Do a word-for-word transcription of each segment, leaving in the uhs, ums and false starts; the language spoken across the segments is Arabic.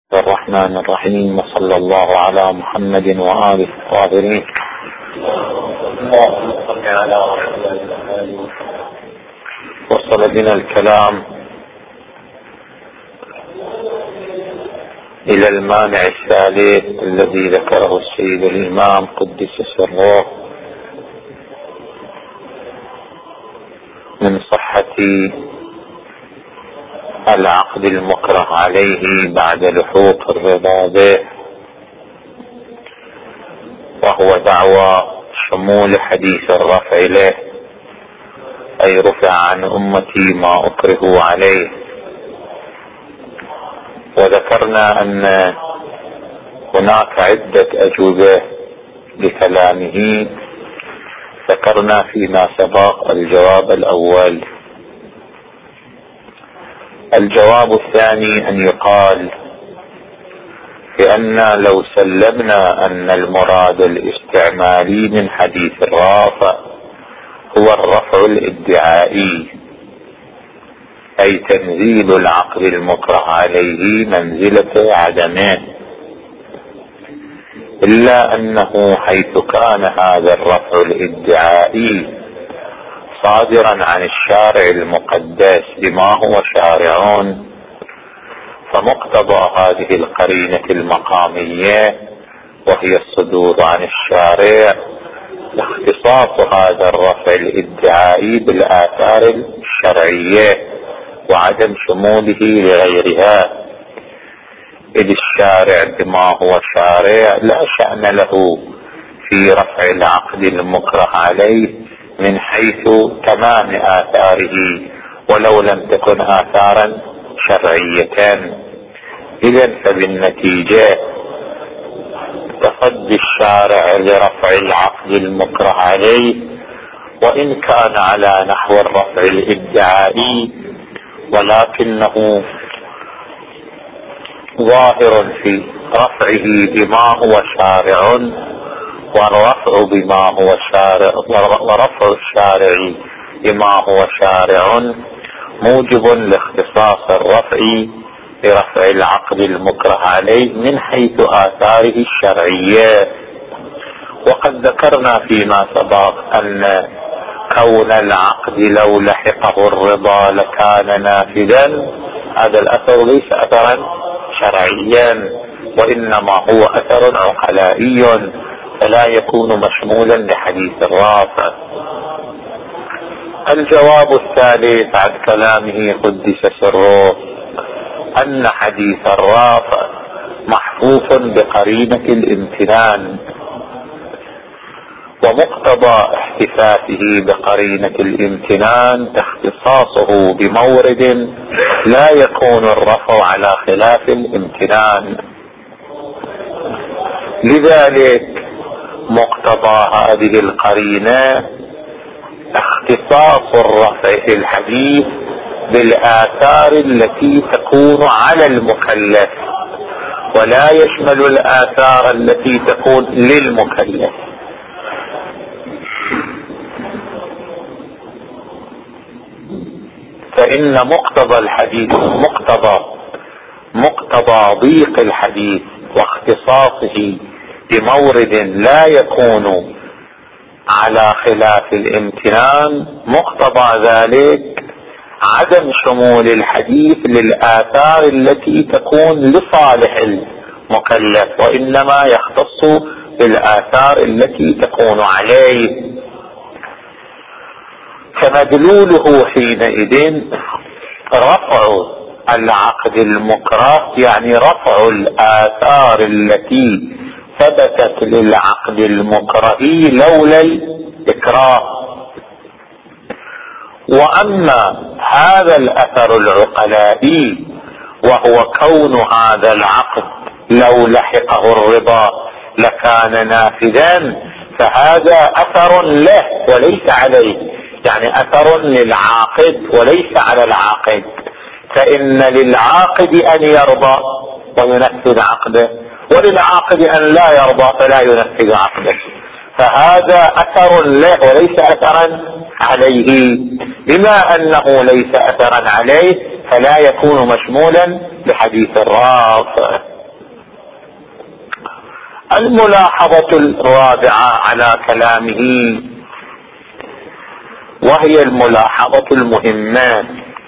الرحمن الرحيم، وصلى الله على محمد وآله الطاهرين. وصل بنا الكلام إلى المانع الثالث الذي ذكره السيد الإمام قدس سره من صحة العقد المكره عليه بعد لحوق الرضا به، وهو دعوى شمول حديث الرفع له، أي رفع عن أمتي ما أكرهوا عليه. وذكرنا أن هناك عدة أجوبة لكلامه، ذكرنا فيما سبق الجواب الأول. الجواب الثاني أن يقال بأن لو سلمنا أن المراد الاستعمالي من حديث الرافع هو الرفع الادعائي، أي تنزيل العقد المكره عليه منزلة عدمه، إلا أنه حيث كان هذا الرفع الادعائي صادرا عن الشارع المقدس بما هو شارع، فمقتضى هذه القرينة المقامية وهي الصدور عن الشارع اختصاص هذا الرفع الادعائي بالآثار الشرعية وعدم شموله لغيرها، إذ الشارع بما هو شارع لا شأن له في رفع العقد المكره عليه من حيث تمام آثاره ولو لم تكن آثارا شرعية. إذن فبالنتيجة تصدي الشارع لرفع العقد المكره عليه، وإن كان على نحو الرفع الادعائي ولكنه ظاهر في رفعه بما هو شارع، والرفع بما هو شارع ورفع الشارع بما هو شارع موجب لاختصاص الرفع برفع العقد المكره عليه من حيث آثاره الشرعية. وقد ذكرنا فيما سبق أن كون العقد لو لحقه الرضا لكان نافذا، هذا الأثر ليس أثرا شرعيا وإنما هو أثر عقلائي، فلا يكون مشمولا لحديث الرافع. الجواب الثالث عن كلامه قدس سره أن حديث الرافع محفوف بقرينة الامتنان، ومقتضى احتفافه بقرينة الامتنان اختصاصه بمورد لا يكون الرفع على خلاف الامتنان. لذلك مقتضى هذه القرينة اختصاص الرفع في الحديث بالآثار التي تكون على المكلف، ولا يشمل الآثار التي تكون للمكلف. فإن مقتضى الحديث مقتضى مقتضى ضيق الحديث واختصاصه بمورد لا يكون على خلاف الامتنان، مقتضى ذلك عدم شمول الحديث للآثار التي تكون لصالح المكلف، وإنما يختص بالآثار التي تكون عليه. فمدلوله حينئذ رفع العقد المكره، يعني رفع الآثار التي ثبتت للعقد المكره لولا الإكراه. وأما هذا الأثر العقلائي وهو كون هذا العقد لو لحقه الرضا لكان نافذا، فهذا أثر له وليس عليه، يعني أثر للعاقد وليس على العاقد. فإن للعاقد أن يرضى وينفذ عقده، وللعاقد أن لا يرضى فلا ينفذ عقده، فهذا أثر له وليس أثرا عليه. بما أنه ليس أثرا عليه فلا يكون مشمولا بحديث الرافع. الملاحظة الرابعة على كلامه، وهي الملاحظة المهمة،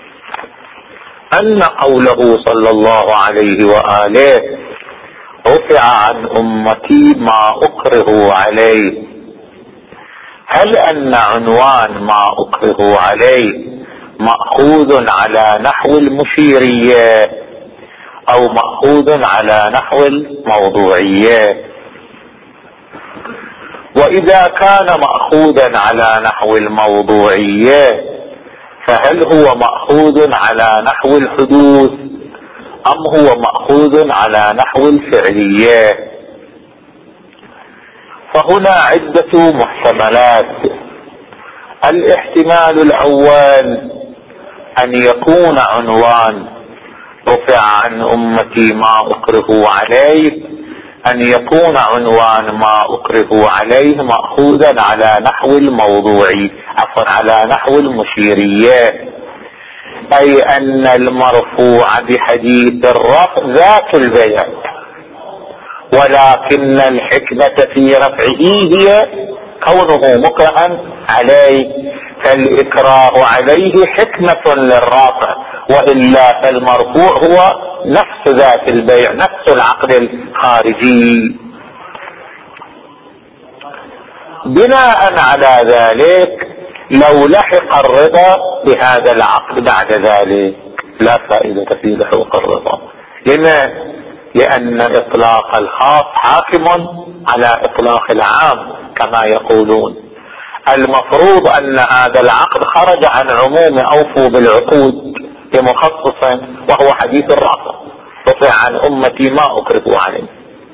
أن قوله صلى الله عليه وآله رفع عن أمتي ما أكره عليه، هل أن عنوان ما أكره عليه مأخوذ على نحو المشيرية أو مأخوذ على نحو الموضوعية؟ وإذا كان مأخوذا على نحو الموضوعية فهل هو مأخوذ على نحو الحدوث أم هو مأخوذ على نحو الفعلية؟ فهنا عدة محتملات. الاحتمال الأول أن يكون عنوان رفع عن أمتي ما أكره عليه، أن يكون عنوان ما أكره عليه مأخوذا على نحو الموضوعي، عفوا على نحو المشيرية، أي أن المرفوع بحديث الرفع ذات البيع، ولكن الحكمة في رفعه هي كونه مكرها عليه، فالإكراه عليه حكمة للرافع، وإلا فالمرفوع هو نفس ذات البيع، نفس العقد الخارجي. بناء على ذلك لو لحق الرضا بهذا العقد بعد ذلك لا فائدة في لحوق الرضا. لما؟ لأن إطلاق الخاص حاكم على إطلاق العام كما يقولون. المفروض أن هذا العقد خرج عن عموم أوفوا بالعقود بمخصص، وهو حديث الرافع رفع عن أمتي ما أكره عليه،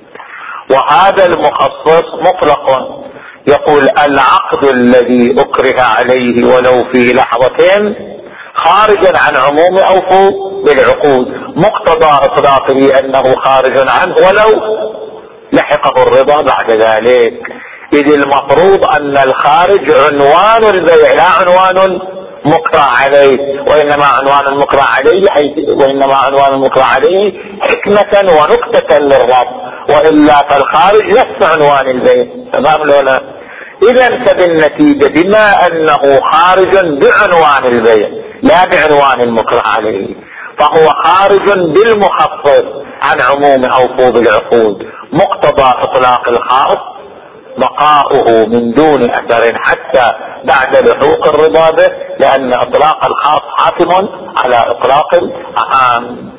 وهذا المخصص مطلق، يقول العقد الذي أكره عليه ولو في لحظة خارجا عن عموم أوفوا بالعقود، مقتضى إطلاقه أنه خارج عنه ولو لحقه الرضا بعد ذلك. إذ المفروض أن الخارج عنوان البيع لا عنوان مكره عليه، وإنما عنوان المكره عليه وإنما عنوان المكره عليه حكمة ونكتة للرب، وإلا فالخارج نفس عنوان البيع. تمام لولا؟ إذا فبالنتيجة بما أنه خارج بعنوان البيع لا بعنوان المكره عليه، فهو خارج بالمخصص عن عموم أوفوا بالعقود، مقتضى إطلاق الخاص بقاؤه من دون أثر حتى بعد لحوق الرضا به، لأن إطلاق الخاص حاكم على إطلاق العام.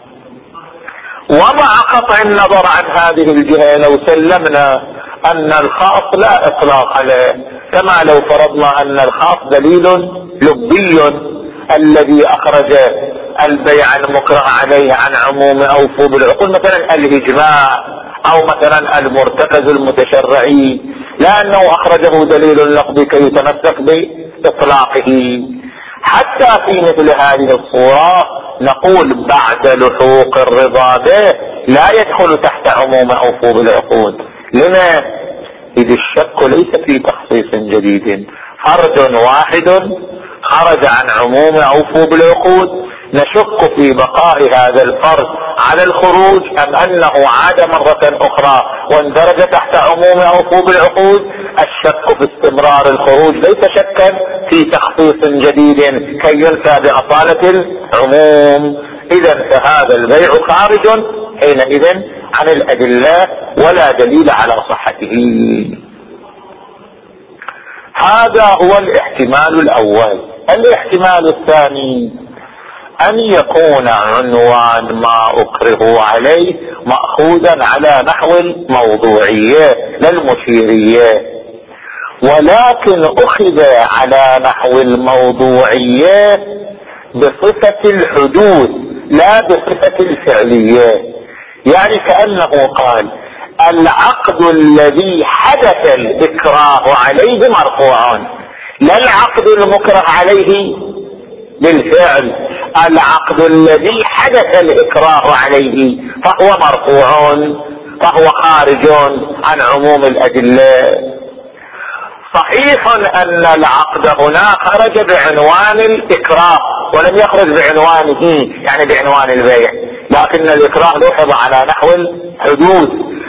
ومع قطع النظر عن هذه الجهة لو سلمنا أن الخاص لا إطلاق عليه، كما لو فرضنا أن الخاص دليل لبي الذي أخرج البيع المكره عليه عن عموم أوفوا بالعقود، مثلا الإجماع أو مثلا المرتكز المتشرعي، لأنه أخرجه دليل لفظي كي يتمسك بإطلاقه. حتى في مثل هذه الصورة نقول بعد لحوق الرضا به لا يدخل تحت عموم أوفوا بالعقود. لما؟ إذ الشك ليس في تخصيص جديد، فرد واحد خرج عن عموم أوفوا بالعقود، نشك في بقاء هذا الفرد على الخروج أم أنه عاد مرة أخرى واندرج تحت عموم أوفوا بالعقود. الشك في استمرار الخروج ليس شكا في تخصيص جديد كي ينفى بأصالة العموم. إذا فهذا البيع خارج حينئذ عن الأدلة ولا دليل على صحته. هذا هو الاحتمال الأول. الاحتمال الثاني أن يكون عنوان ما أكره عليه مأخوذا على نحو الموضوعية لا المشيرية، ولكن أخذ على نحو الموضوعية بصفة الحدوث لا بصفة الفعلية. يعني كأنه قال العقد الذي حدث الإكراه عليه مرفوع، لا العقد المكره عليه بالفعل، العقد الذي حدث الإكراه عليه فهو مرفوع، فهو خارج عن عموم الأدلة. صحيح أن العقد هنا خرج بعنوان الإكراه ولم يخرج بعنوانه يعني بعنوان البيع، لكن الإكراه لوحظ على نحو الحدوث.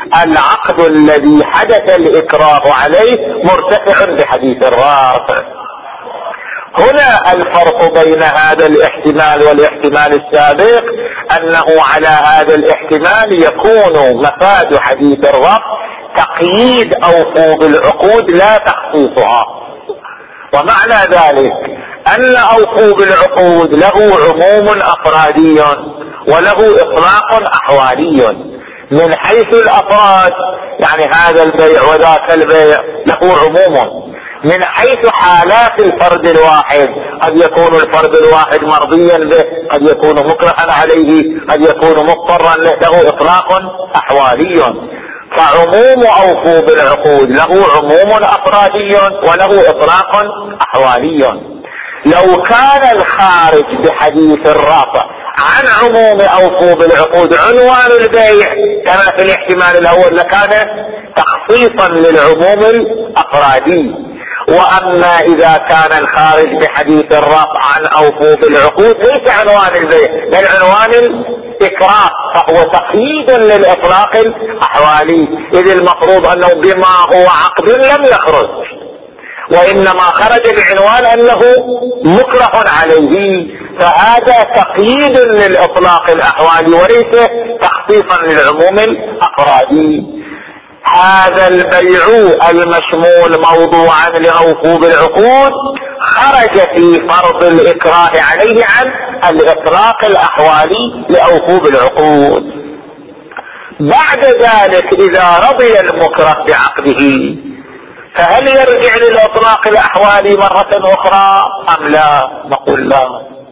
العقد الذي حدث الإكراه عليه مرتفع بحديث الرافع. هنا الفرق بين هذا الاحتمال والاحتمال السابق أنه على هذا الاحتمال يكون مفاد حديث الرفع تقييد أوفوا بالعقود لا تخصيصها. ومعنى ذلك أن أوفوا بالعقود له عموم أفرادي وله إطلاق أحوالي. من حيث الأفراد يعني هذا البيع وذاك البيع له عموم. من حيث حالات الفرد الواحد قد يكون الفرد الواحد مرضيا به، قد يكون مكرها عليه، قد يكون مضطرا له، له إطلاق أحوالي. فعموم أوفوا بالعقود له عموم أفرادي وله إطلاق أحوالي. لو كان الخارج بحديث الرافع عن عموم أوفوا بالعقود عنوان البيع كما في الاحتمال الأول لكان تخصيصا للعموم الأفرادي. وأما إذا كان الخارج بحديث الرفع عن أوفوا بالعقود ليس عنوان البيع بل عنوان الإكراه، فهو تقييد للإطلاق الأحوالي، إذ المفروض أنه بما هو عقد لم يخرج، وإنما خرج بعنوان أنه مكره عليه، فهذا تقييد للإطلاق الأحوالي وليس تخصيصا للعموم الأفرادي. هذا البيع المشمول موضوعا لأوفوا بالعقود خرج في فرض الإكراه عليه عن الإطلاق الأحوالي لأوفوا بالعقود. بعد ذلك إذا رضي المكره بعقده فهل يرجع للإطلاق الأحوالي مرة أخرى أم لا؟ نقول لا.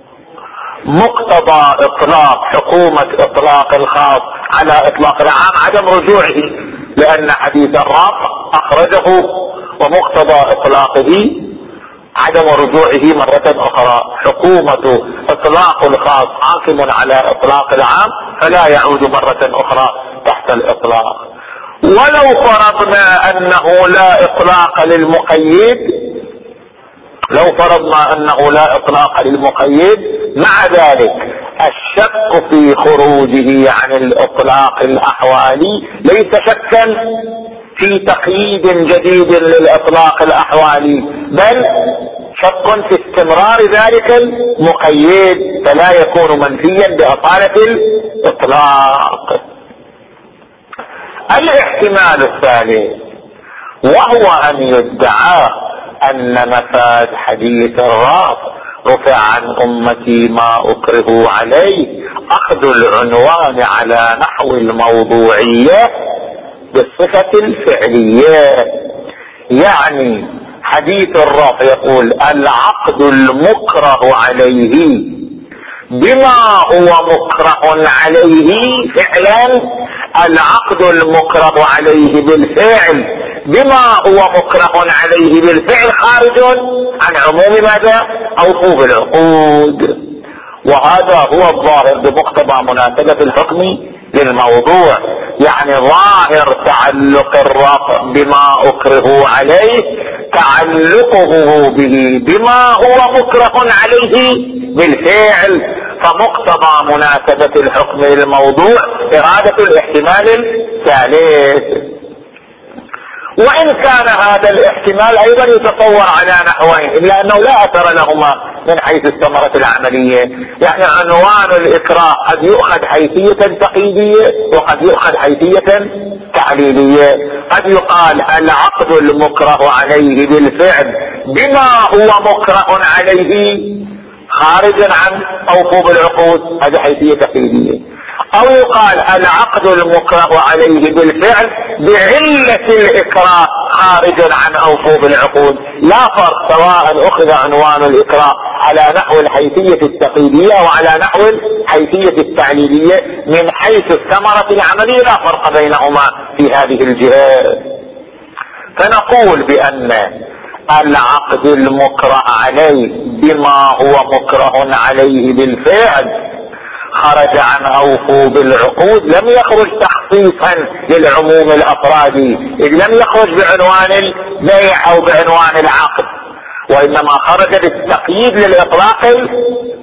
مقتضى إطلاق حكومة إطلاق الخاص على إطلاق العام عدم رجوعه، لأن حديث الرفع أخرجه، ومقتضى إطلاقه عدم رجوعه مرة أخرى. حكومة إطلاق الخاص حاكم على إطلاق العام فلا يعود مرة أخرى تحت الإطلاق. ولو فرضنا أنه لا إطلاق للمقيد، لو فرضنا أنه لا إطلاق للمقيد مع ذلك الشك في خروجه عن الإطلاق الأحوالي ليس شكا في تقييد جديد للإطلاق الأحوالي، بل شك في استمرار ذلك المقيد، فلا يكون منفيا بأصالة الإطلاق. الاحتمال الثالث وهو أن يدعى أن مفاد حديث الرافع رفع عن أمتي ما أكرهوا عليه أخذ العنوان على نحو الموضوعية بالصفة الفعلية. يعني حديث الرافع يقول العقد المكره عليه بما هو مكره عليه فعلا، العقد المكره عليه بالفعل بما هو مكره عليه بالفعل خارج عن عموم ماذا؟ أوفوا بالعقود. وهذا هو الظاهر بمقتضى مناسبة الحكم للموضوع، يعني ظاهر تعلق الرفع بما أكره عليه تعلقه به بما هو مكره عليه بالفعل، فمقتضى مناسبة الحكم للموضوع إرادة الاحتمال الثالث. وإن كان هذا الاحتمال أيضا يتصور على نحوين إلا أنه لا أثر لهما من حيث الثمرة العملية. يعني عنوان الإكراه قد يؤخذ حيثية تقييدية وقد يؤخذ حيثية تعليلية. قد يقال العقد المكره عليه بالفعل بما هو مكره عليه خارجا عن أوفوا بالعقود، هذه حيثية تقييدية. أو يقال العقد المكره عليه بالفعل بعلة الإكراه خارجا عن أوفوا بالعقود. لا فرق سواء أخذ عنوان الإكراه على نحو الحيثية التقييدية أو على نحو الحيثية التعليلية، من حيث الثمرة العملية لا فرق بينهما في هذه الجهات. فنقول بأن العقد المكره عليه بما هو مكره عليه بالفعل خرج عن أوفوا بالعقود لم يخرج تخصيصا للعموم الأفرادي، إذ لم يخرج بعنوان البيع أو بعنوان العقد، وإنما خرج للتقييد للإطلاق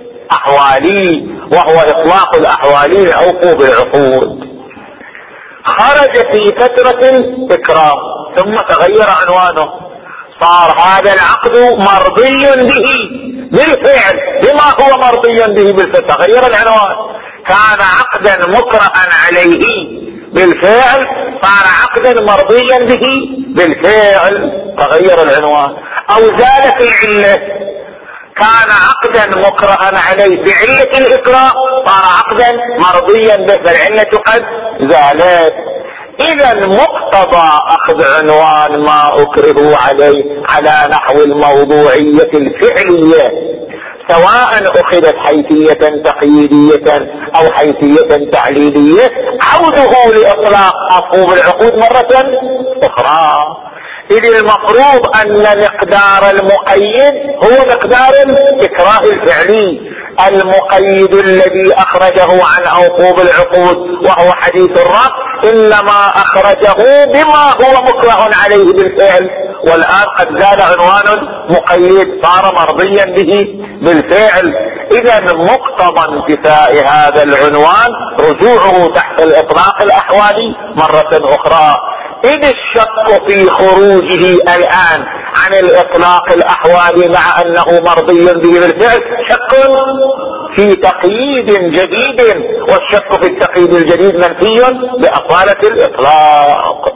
الأحوالي، وهو إطلاق الأحوالي لأوفوا بالعقود. خرج في فترة الإكراه ثم تغير عنوانه، صار هذا العقد مرضي به بالفعل بما هو مرضي به بالفعل، تغير العنوان. كان عقدا مكرها عليه بالفعل صار عقدا مرضيا به بالفعل، تغير العنوان. او زالت العلة، كان عقدا مكرها عليه بعلة الإكراه صار عقدا مرضيا به فالعلة قد زالت. اذا مقتضى اخذ عنوان ما اكره عليه على نحو الموضوعية الفعلية، سواء اخذت حيثية تقييدية او حيثية تعليلية، عوده لاطلاق مفهوم العقود مرة اخرى. اذ المفروض ان مقدار المقيد هو مقدار الاكراه الفعلي، المقيد الذي اخرجه عن عقوب العقود وهو حديث الرفع انما اخرجه بما هو مكره عليه بالفعل، والان قد زال عنوان مقيد صار مرضيا به بالفعل. اذا مقتضى انتفاء هذا العنوان رجوعه تحت الاطلاق الاحوالي مرة اخرى. اذ الشك في خروجه الان عن الاطلاق الاحوالي مع انه مرضي به بالفعل شك في تقييد جديد، والشك في التقييد الجديد منفي بأصالة الاطلاق.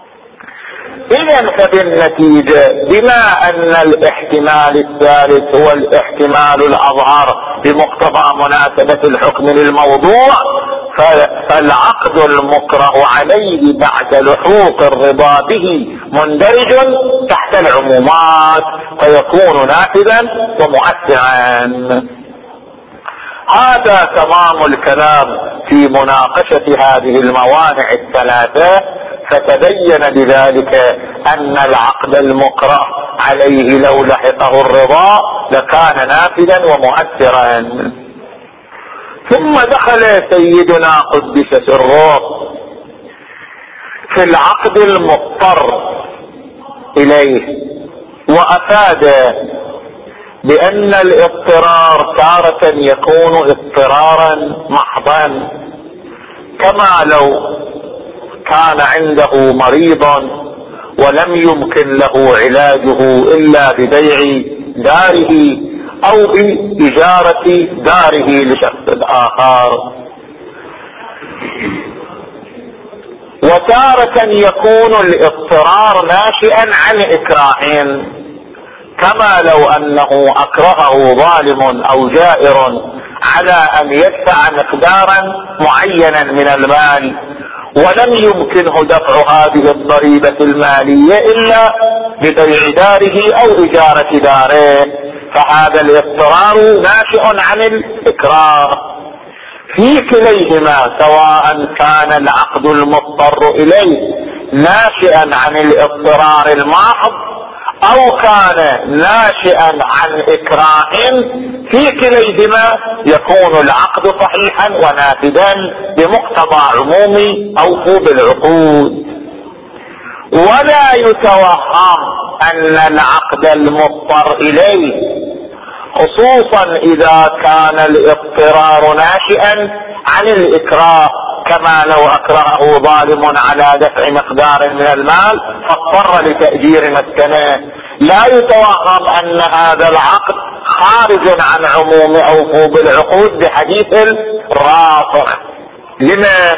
اذا فبالنتيجة بما ان الاحتمال الثالث هو الاحتمال الاظهر بمقتضى مناسبة الحكم للموضوع، فالعقد المكره عليه بعد لحوق الرضا به مندرج تحت العمومات فيكون نافذا ومؤثرا. هذا تمام الكلام في مناقشة هذه الموانع الثلاثة، فتبين بذلك ان العقد المكره عليه لو لحقه الرضا لكان نافذا ومؤثرا. ثم دخل سيدنا قدس سره في العقد المضطر اليه، وافاد بان الاضطرار تارة يكون اضطرارا محضا، كما لو كان عنده مريض ولم يمكن له علاجه الا ببيع داره او بإجارة داره لشخص اخر. وتارة يكون الاضطرار ناشئا عن اكراه، كما لو انه اكرهه ظالم او جائر على ان يدفع مقدارا معينا من المال ولم يمكنه دفع هذه الضريبة المالية الا ببيع داره او اجارة داره، فهذا الاضطرار ناشئ عن الاكراه. في كليهما سواء كان العقد المضطر اليه ناشئا عن الاضطرار الماحض او كان ناشئا عن اكراه، في كليهما يكون العقد صحيحا ونافذا بمقتضى عموم اوفوا بالعقود. ولا يتوهم ان العقد المضطر اليه خصوصا اذا كان الاضطرار ناشئا عن الاكراه، كما لو اكرهه ظالم على دفع مقدار من المال فاضطر لتأجير مسكنه، لا يتوهم ان هذا العقد خارج عن عموم اوفوا بالعقود بحديث الرافع. لما؟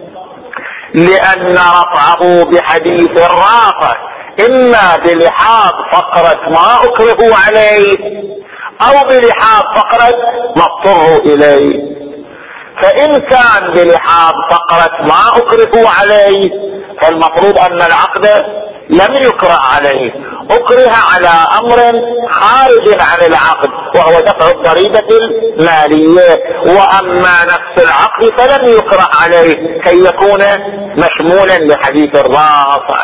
لان رفعه بحديث الرافع اما بلحاظ فقرة ما اكره عليه او بلحاظ فقرة ما اضطروا اليه. فان كان بلحاظ فقرة ما اكره عليه فالمفروض ان العقد لم يكره عليه، اكره على امر خارج عن العقد وهو دفع الضريبة المالية، واما نفس العقد فلم يكره عليه كي يكون مشمولا لحديث الرافع.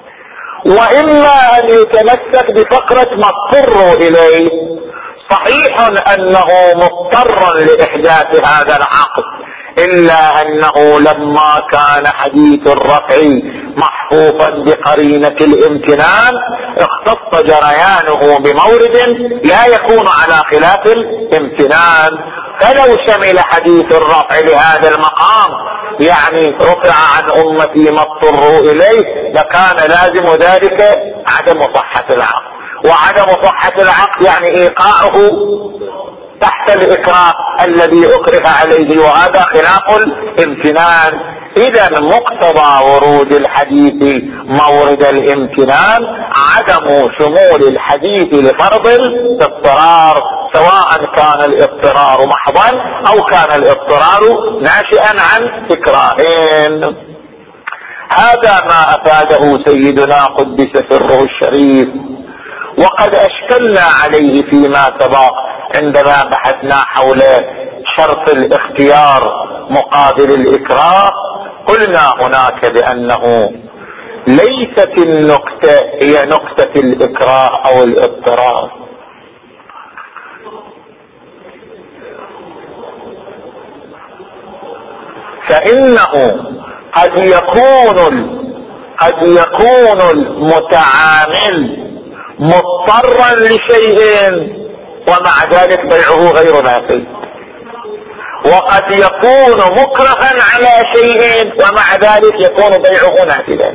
واما ان يتمسك بفقرة ما اضطروا اليه، صحيح انه مضطر لاحداث هذا العقد الا انه لما كان حديث الرفع محفوفا بقرينة الامتنان اختص جريانه بمورد لا يكون على خلاف الامتنان. فلو شمل حديث الرفع لهذا المقام يعني رفع عن أمتي ما اضطروا إليه، لكان لازم ذلك عدم صحة العقد، وعدم صحة العقد يعني إيقاعه تحت الإكراه الذي أكره عليه، وهذا خلاف الامتنان. إذا مقتضى ورود الحديث مورد الامتنان عدم شمول الحديث لفرض الاضطرار، سواء كان الاضطرار محضا أو كان الاضطرار ناشئا عن إكراهين. هذا ما أفاده سيدنا قدس سره الشريف، وقد أشكلنا عليه فيما سبق عندما بحثنا حول شرط الاختيار مقابل الإكراه. قلنا هناك بأنه ليست النكتة هي نكتة الإكراه أو الاضطرار، فإنه قد يكون قد يكون المتعامل مضطرا لشيء ومع ذلك بيعه غير نافذ، وقد يكون مكرها على شيء ومع ذلك يكون بيعه نافذا.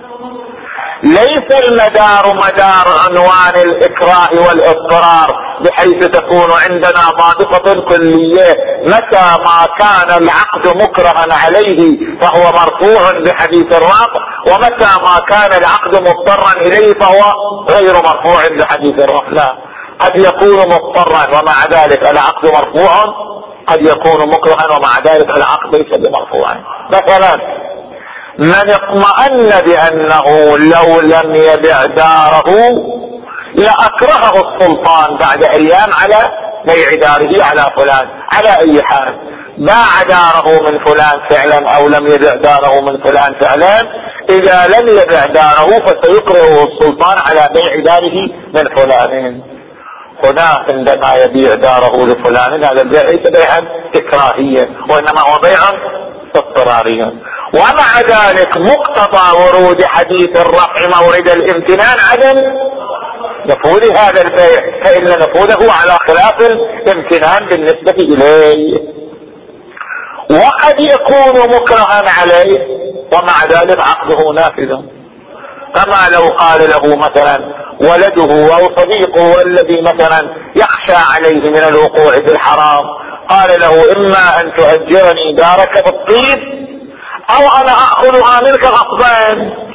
ليس المدار مدار عنوان الإكراه والاضطرار بحيث تكون عندنا ضابطة كلية، متى ما كان العقد مكرها عليه فهو مرفوع بحديث الرفع، ومتى ما كان العقد مضطرا إليه فهو غير مرفوع بحديث الرفع. لا، قد يكون مضطرا ومع ذلك العقد مرفوع، قد يكون مكرها ومع ذلك العقد ليس بمرفوع. مثلا من اطمأن بأنه لو لم يبع داره لأكرهه السلطان بعد أيام على بيع داره على فلان، على أي حال باع داره من فلان فعلا أو لم يبع داره من فلان فعلا، إذا لم يبع داره فسيكرهه السلطان على بيع داره من فلان. هنا عندما يبيع داره لفلان هذا البيع ليس بيعا إكراهيا وإنما هو بيع اضطراريا. ومع ذلك مقتضى ورود حديث الرفع مورد الامتنان عدم نفوذ هذا البيع، فإن نفوذه على خلاف الامتنان بالنسبة إليه. وقد يكون مكرها عليه ومع ذلك عقده نافذا، كما لو قال له مثلا ولده أو صديقه الذي مثلا يخشى عليه من الوقوع في الحرام، قال له إما أن تؤجرني دارك بالطيب أو أنا أأخذها منك غصبا،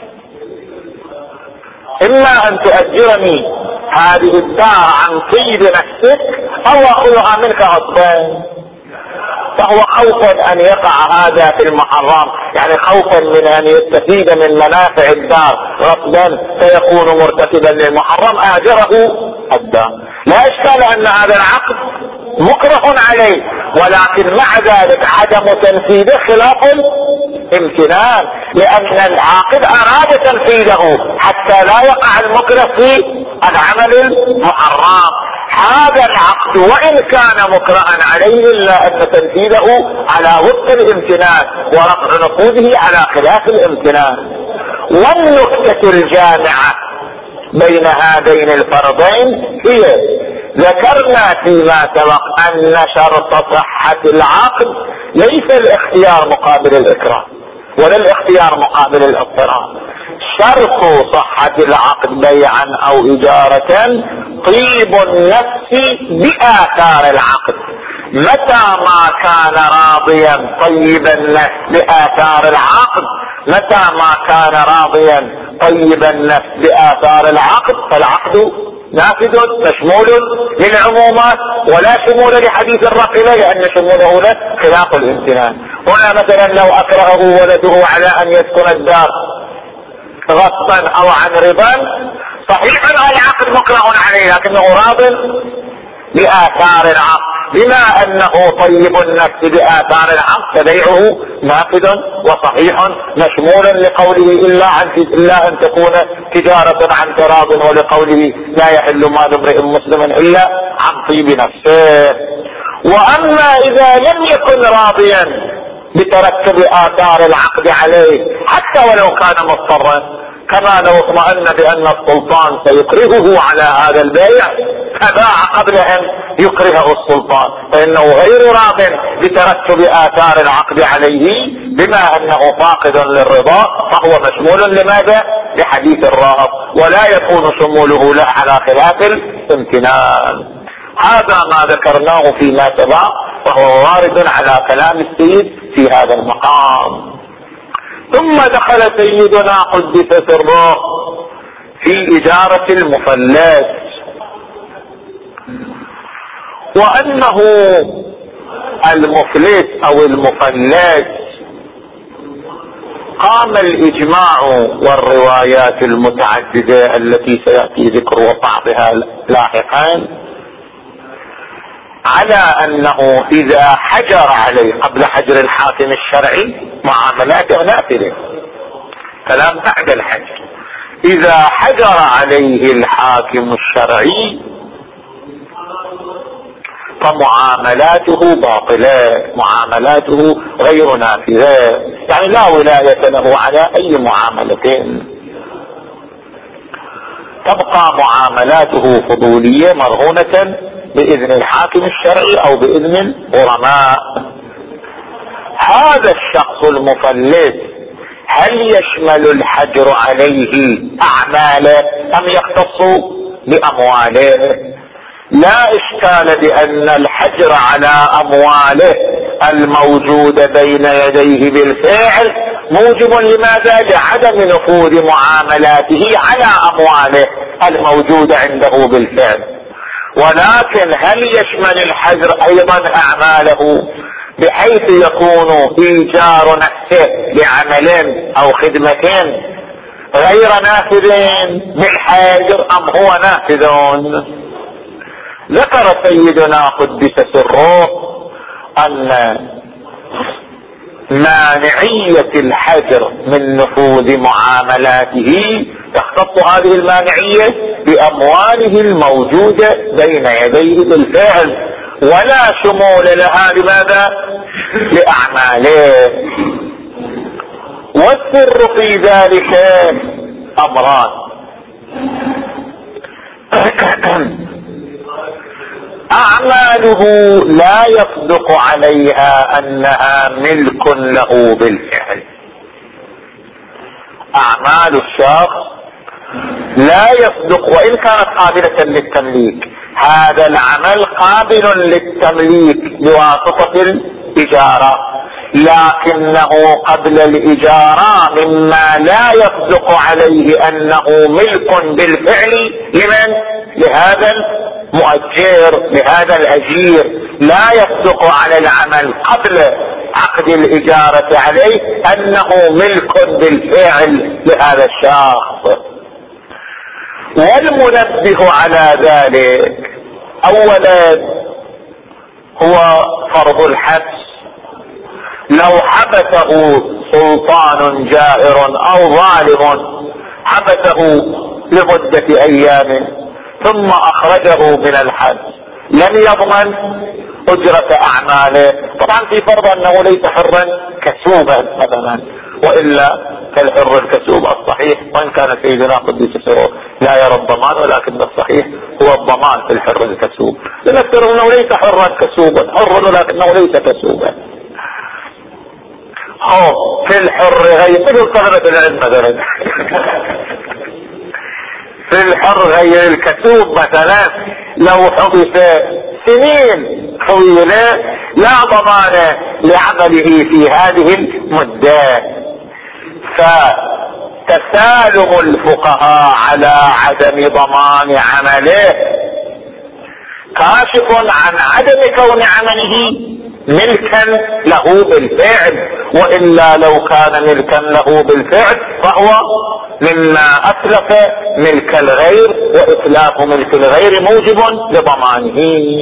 إما أن تؤجرني هذه الدار عن طيب نفسك أو أأخذها منك غصبا. فهو خوفا أن يقع هذا في المحرم، يعني خوفا من أن يستفيد من منافع الدار غصبا فيكون مرتكبا للمحرم آجره الدار. لا إشكال أن هذا العقد مكره عليه، ولكن مع ذلك عدم تنفيذه خلاف الامتنان، لأن العاقد أراد تنفيذه حتى لا يقع المكره في العمل المحرم. هذا العقد وإن كان مكرها عليه إلا أن تنفيذه على وفق الامتنان ورفع نفوذه على خلاف الامتنان. والنكتة الجامعة بين هذين الفرضين هي ذكرنا فيما سبق أن شرط صحة العقد ليس الاختيار مقابل الإكراه ولا الاختيار مقابل الاضطرار. شرط صحة العقد بيعا أو إجارة طيب النفس بآثار العقد، متى ما كان راضيا طيب النفس بآثار العقد، متى ما كان راضيا طيب النفس بآثار العقد فالعقد نافذ مشمول للعمومات ولا شمول لحديث الرفع لأن شموله له خلاف الامتنان. هنا مثلا لو أكرهه ولده على أن يسكن الدار غصبا أو عن رضا، صحيح العقد مكره عليه لكنه راض بآثار العقد، بما أنه طيب النفس بآثار العقد فبيعه نافذ وصحيح مشمول لقوله إلا, عن إلا أن تكون تجارة عن تراض، ولقوله لا يحل مال امرئ مسلم إلا عن طيب نفسه. وأما إذا لم يكن راضيا بترتب آثار العقد عليه حتى ولو كان مضطرا، كما لو اطمأن بأن السلطان سيكرهه على هذا البيع فباع قبل ان يكرهه السلطان، فانه غير راض بترتب اثار العقد عليه، بما انه فاقد للرضا فهو مشمول لماذا؟ لحديث الراهب، ولا يكون شموله له على خلاف الامتنان. هذا ما ذكرناه فيما سبق، وهو وارد على كلام السيد في هذا المقام. ثم دخل سيدنا قدس سره في إجارة المفلس، وأنه المفلس أو المفلس قام الإجماع والروايات المتعددة التي سيأتي ذكر بعضها لاحقا على أنه إذا حجر عليه قبل حجر الحاكم الشرعي معاملاته نافذة، كلام بعد الحجر، إذا حجر عليه الحاكم الشرعي فمعاملاته باطلة، معاملاته غير نافذة، يعني لا ولاية له على أي معاملتين، تبقى معاملاته فضولية مرهونة بإذن الحاكم الشرعي أو بإذن الغرماء. هذا الشخص المفلس هل يشمل الحجر عليه أعماله أم يختص بأمواله؟ لا إشكال بأن الحجر على أمواله الموجودة بين يديه بالفعل موجب لماذا؟ لعدم نفوذ معاملاته على أمواله الموجودة عنده بالفعل. ولكن هل يشمل الحجر أيضا أعماله بحيث يكون إيجار نفسه لعمل أو خدمة غير نافذين بالحجر أم هو نافذون؟ ذكر سيدنا قدس سره أن مانعية الحجر من نفوذ معاملاته تختص هذه المانعية بأمواله الموجودة بين يديه بالفعل، ولا شمول لها لماذا؟ لأعماله. والسر في ذلك أمران: أعماله لا يصدق عليها أنها ملك له بالفعل، أعمال الشخص لا يصدق وإن كانت قابلة للتمليك، هذا العمل قابل للتمليك بواسطة الإجارة، لكنه قبل الإجارة مما لا يصدق عليه أنه ملك بالفعل لمن؟ لهذا المؤجر، لهذا الأجير. لا يصدق على العمل قبل عقد الإجارة عليه أنه ملك بالفعل لهذا الشخص. والمنبه على ذلك أولا هو فرض الحبس. لو حبسه سلطان جائر أو ظالم، حبسه لمدة أيام ثم أخرجه من الحبس، لم يضمن أجرة أعماله. طبعا في فرض أنه ليس حرا كسوبا مثلا، وإلا كالحر الكسوب الصحيح، وإن كان سيدنا قدس سره لا يرى الضمان، ولكن الصحيح هو الضمان في الحر الكسوب، لنفترض أنه ليس حرا كسوبا، حر ولكنه ليس كسوبا. هو في الحر غير مثل طلبة العلم مثلا في الحر غير الكسوب مثلا لو حبس سنين طويلة لا ضمان لعمله في هذه المدة. فتسالم الفقهاء على عدم ضمان عمله كاشف عن عدم كون عمله ملكا له بالفعل، وإلا لو كان ملكا له بالفعل فهو مما أتلف ملك الغير، وإتلاف ملك الغير موجب لضمانه.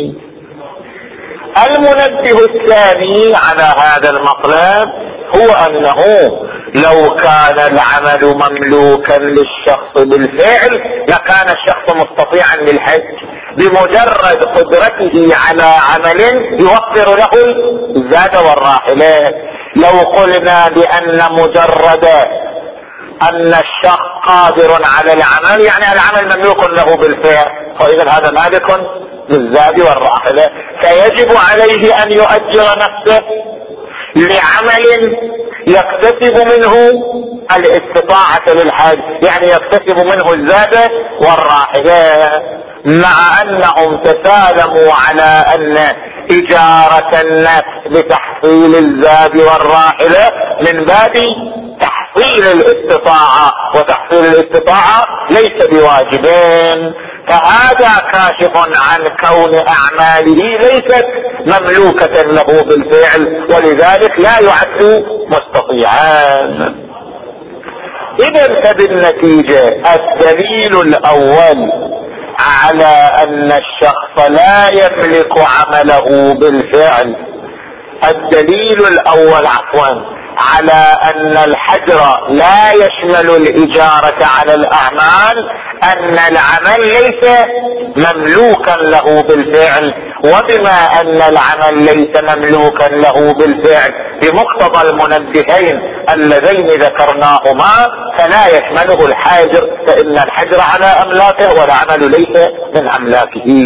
المنبه الثاني على هذا المطلب هو أنه لو كان العمل مملوكا للشخص بالفعل لكان الشخص مستطيعا للحج بمجرد قدرته على عمل يوفر له الزاد والراحلة. لو قلنا بأن مجرد ان الشخص قادر على العمل، يعني العمل مملوك له بالفعل، واذا هذا مالك للزاد والراحلة، فيجب عليه ان يؤجر نفسه لعمل يكتسب منه الاستطاعة للحج، يعني يكتسب منه الزاد والراحلة، مع انهم تسالموا على ان اجارة النفس لتحصيل الزاد والراحلة من باب تحصيل الاستطاعة، وتحصيل الاستطاعة ليس بواجبين، فهذا كاشف عن كون اعماله ليست مملوكة له بالفعل، ولذلك لا يعد مستطيعا. اذا فبالنتيجة الدليل الاول على ان الشخص لا يملك عمله بالفعل، الدليل الاول عفوا على ان الحجر لا يشمل الاجارة على الاعمال، ان العمل ليس مملوكا له بالفعل، وبما ان العمل ليس مملوكا له بالفعل بمقتضى المنبهين اللذين ذكرناهما فلا يشمله الحاجر، فان الحجر على املاكه والعمل ليس من املاكه.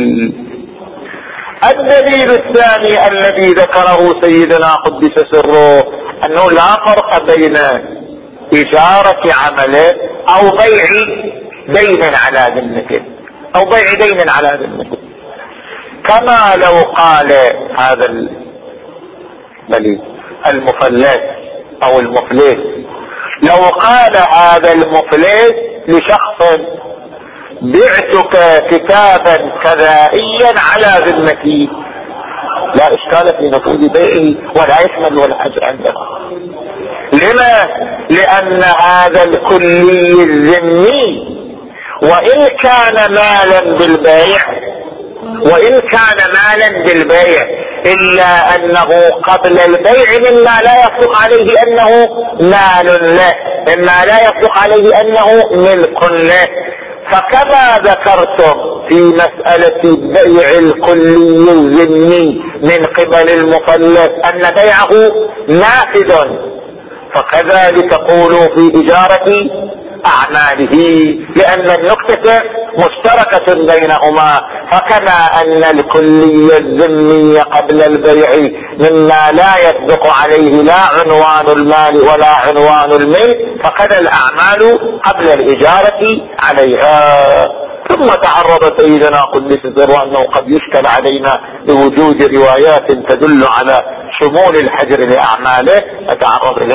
الدليل الثاني الذي ذكره سيدنا قدس سره انه لا فرق بين اجارة عمله او بيع دين على ذمته، او بيع دين على ذمته، كما لو قال هذا البليد المفلس او المفلس، لو قال هذا المفلس لشخص بعتك كتابا كذائيا على ذمتي، لا اشكال في نفوذ بيعه ولا يشمل ولا حاجة عنده. لما؟ لان هذا الكلي الذمي وان كان مالا بالبيع وان كان مالا بالبيع الا انه قبل البيع مما لا يصدق عليه انه مال له، مما لا يصدق عليه انه ملك له. فكما ذكرتم في مسألة بيع الكلي الذمي من قبل المفلس ان بيعه نافذ، فكذلك قولوا في اجارة اعماله، لان النكتة مشتركة بينهما، فكما ان الكلي الذمي قبل البيع مما لا يصدق عليه لا عنوان المال ولا عنوان الملك، فكذا الاعمال قبل الاجارة عليها. ثم تعرض سيدنا قدس سره انه قد يشكل علينا بوجود روايات تدل على شمول الحجر لاعماله، فتعرض